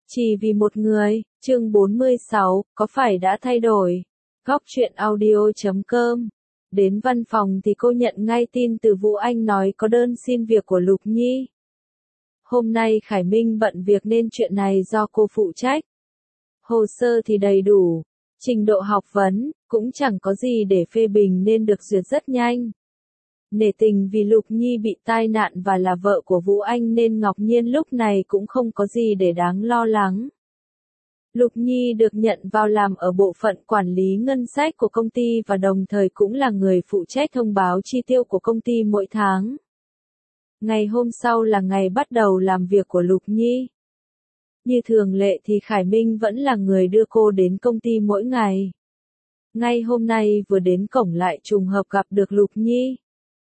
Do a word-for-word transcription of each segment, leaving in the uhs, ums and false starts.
Chỉ vì một người, chương bốn mươi sáu, có phải đã thay đổi? Góc truyện audio chấm com. Đến văn phòng thì cô nhận ngay tin từ Vũ Anh nói có đơn xin việc của Lục Nhi. Hôm nay Khải Minh bận việc nên chuyện này do cô phụ trách. Hồ sơ thì đầy đủ, trình độ học vấn, cũng chẳng có gì để phê bình nên được duyệt rất nhanh. Nể tình vì Lục Nhi bị tai nạn và là vợ của Vũ Anh nên Ngọc Nhiên lúc này cũng không có gì để đáng lo lắng. Lục Nhi được nhận vào làm ở bộ phận quản lý ngân sách của công ty và đồng thời cũng là người phụ trách thông báo chi tiêu của công ty mỗi tháng. Ngày hôm sau là ngày bắt đầu làm việc của Lục Nhi. Như thường lệ thì Khải Minh vẫn là người đưa cô đến công ty mỗi ngày. Ngay hôm nay vừa đến cổng lại trùng hợp gặp được Lục Nhi.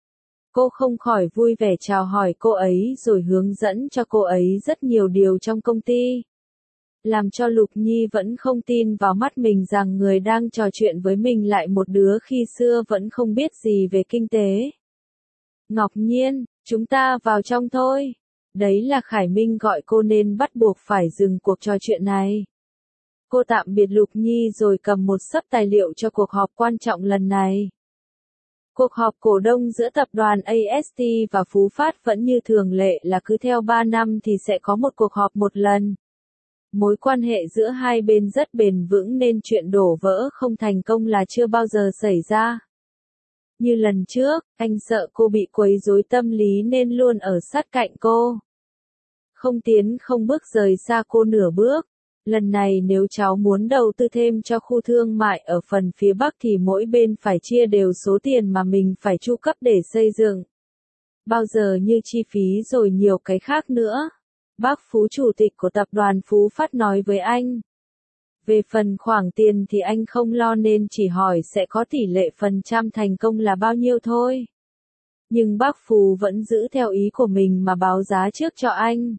Cô không khỏi vui vẻ chào hỏi cô ấy rồi hướng dẫn cho cô ấy rất nhiều điều trong công ty. Làm cho Lục Nhi vẫn không tin vào mắt mình rằng người đang trò chuyện với mình lại một đứa khi xưa vẫn không biết gì về kinh tế. Ngọc Nhiên, chúng ta vào trong thôi. Đấy là Khải Minh gọi cô nên bắt buộc phải dừng cuộc trò chuyện này. Cô tạm biệt Lục Nhi rồi cầm một xấp tài liệu cho cuộc họp quan trọng lần này. Cuộc họp cổ đông giữa tập đoàn a ét tê và Phú Phát vẫn như thường lệ là cứ theo ba năm thì sẽ có một cuộc họp một lần. Mối quan hệ giữa hai bên rất bền vững nên chuyện đổ vỡ không thành công là chưa bao giờ xảy ra. Như lần trước, anh sợ cô bị quấy rối tâm lý nên luôn ở sát cạnh cô. Không tiến không bước rời xa cô nửa bước. Lần này nếu cháu muốn đầu tư thêm cho khu thương mại ở phần phía Bắc thì mỗi bên phải chia đều số tiền mà mình phải chu cấp để xây dựng. Bao giờ như chi phí rồi nhiều cái khác nữa. Bác Phú chủ tịch của tập đoàn Phú Phát nói với anh. Về phần khoản tiền thì anh không lo nên chỉ hỏi sẽ có tỷ lệ phần trăm thành công là bao nhiêu thôi. Nhưng bác Phú vẫn giữ theo ý của mình mà báo giá trước cho anh.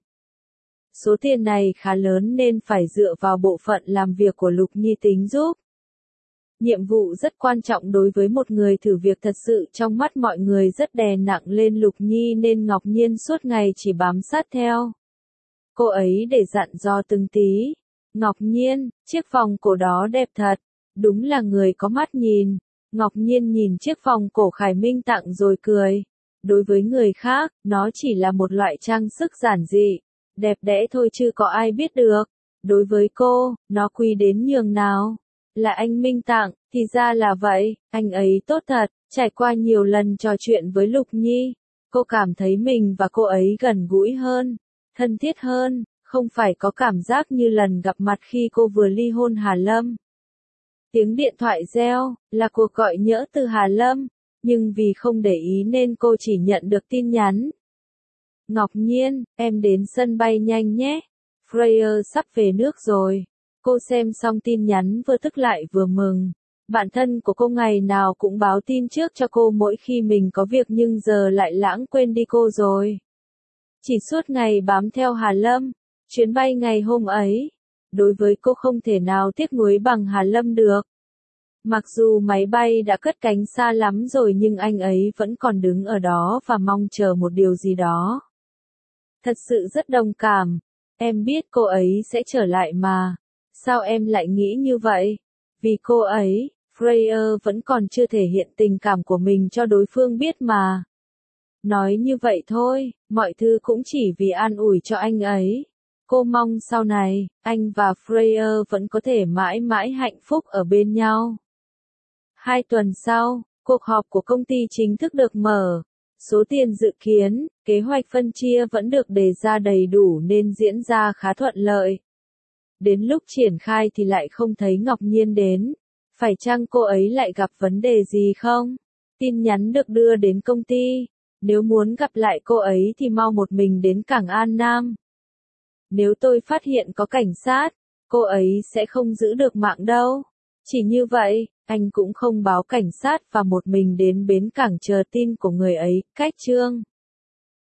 Số tiền này khá lớn nên phải dựa vào bộ phận làm việc của Lục Nhi tính giúp. Nhiệm vụ rất quan trọng đối với một người thử việc thật sự trong mắt mọi người rất đè nặng lên Lục Nhi nên Ngọc Nhiên suốt ngày chỉ bám sát theo. Cô ấy để dặn dò từng tí. Ngọc Nhiên, chiếc vòng cổ đó đẹp thật. Đúng là người có mắt nhìn. Ngọc Nhiên nhìn chiếc vòng cổ Khải Minh tặng rồi cười. Đối với người khác, nó chỉ là một loại trang sức giản dị. Đẹp đẽ thôi chứ có ai biết được. Đối với cô, nó quý đến nhường nào. Là anh Minh tặng, thì ra là vậy, anh ấy tốt thật. Trải qua nhiều lần trò chuyện với Lục Nhi, cô cảm thấy mình và cô ấy gần gũi hơn, thân thiết hơn, không phải có cảm giác như lần gặp mặt khi cô vừa ly hôn Hà Lâm. Tiếng điện thoại reo, là cuộc gọi nhỡ từ Hà Lâm, nhưng vì không để ý nên cô chỉ nhận được tin nhắn. Ngọc Nhiên, em đến sân bay nhanh nhé. Freya sắp về nước rồi. Cô xem xong tin nhắn vừa tức lại vừa mừng. Bạn thân của cô ngày nào cũng báo tin trước cho cô mỗi khi mình có việc nhưng giờ lại lãng quên đi cô rồi. Chỉ suốt ngày bám theo Hà Lâm. Chuyến bay ngày hôm ấy. Đối với cô không thể nào tiếc nuối bằng Hà Lâm được. Mặc dù máy bay đã cất cánh xa lắm rồi nhưng anh ấy vẫn còn đứng ở đó và mong chờ một điều gì đó. Thật sự rất đồng cảm. Em biết cô ấy sẽ trở lại mà. Sao em lại nghĩ như vậy? Vì cô ấy, Freya vẫn còn chưa thể hiện tình cảm của mình cho đối phương biết mà. Nói như vậy thôi, mọi thứ cũng chỉ vì an ủi cho anh ấy. Cô mong sau này, anh và Freya vẫn có thể mãi mãi hạnh phúc ở bên nhau. Hai tuần sau, cuộc họp của công ty chính thức được mở. Số tiền dự kiến, kế hoạch phân chia vẫn được đề ra đầy đủ nên diễn ra khá thuận lợi. Đến lúc triển khai thì lại không thấy Ngọc Nhiên đến. Phải chăng cô ấy lại gặp vấn đề gì không? Tin nhắn được đưa đến công ty. Nếu muốn gặp lại cô ấy thì mau một mình đến cảng An Nam. Nếu tôi phát hiện có cảnh sát, cô ấy sẽ không giữ được mạng đâu. Chỉ như vậy, anh cũng không báo cảnh sát và một mình đến bến cảng chờ tin của người ấy. Cách chương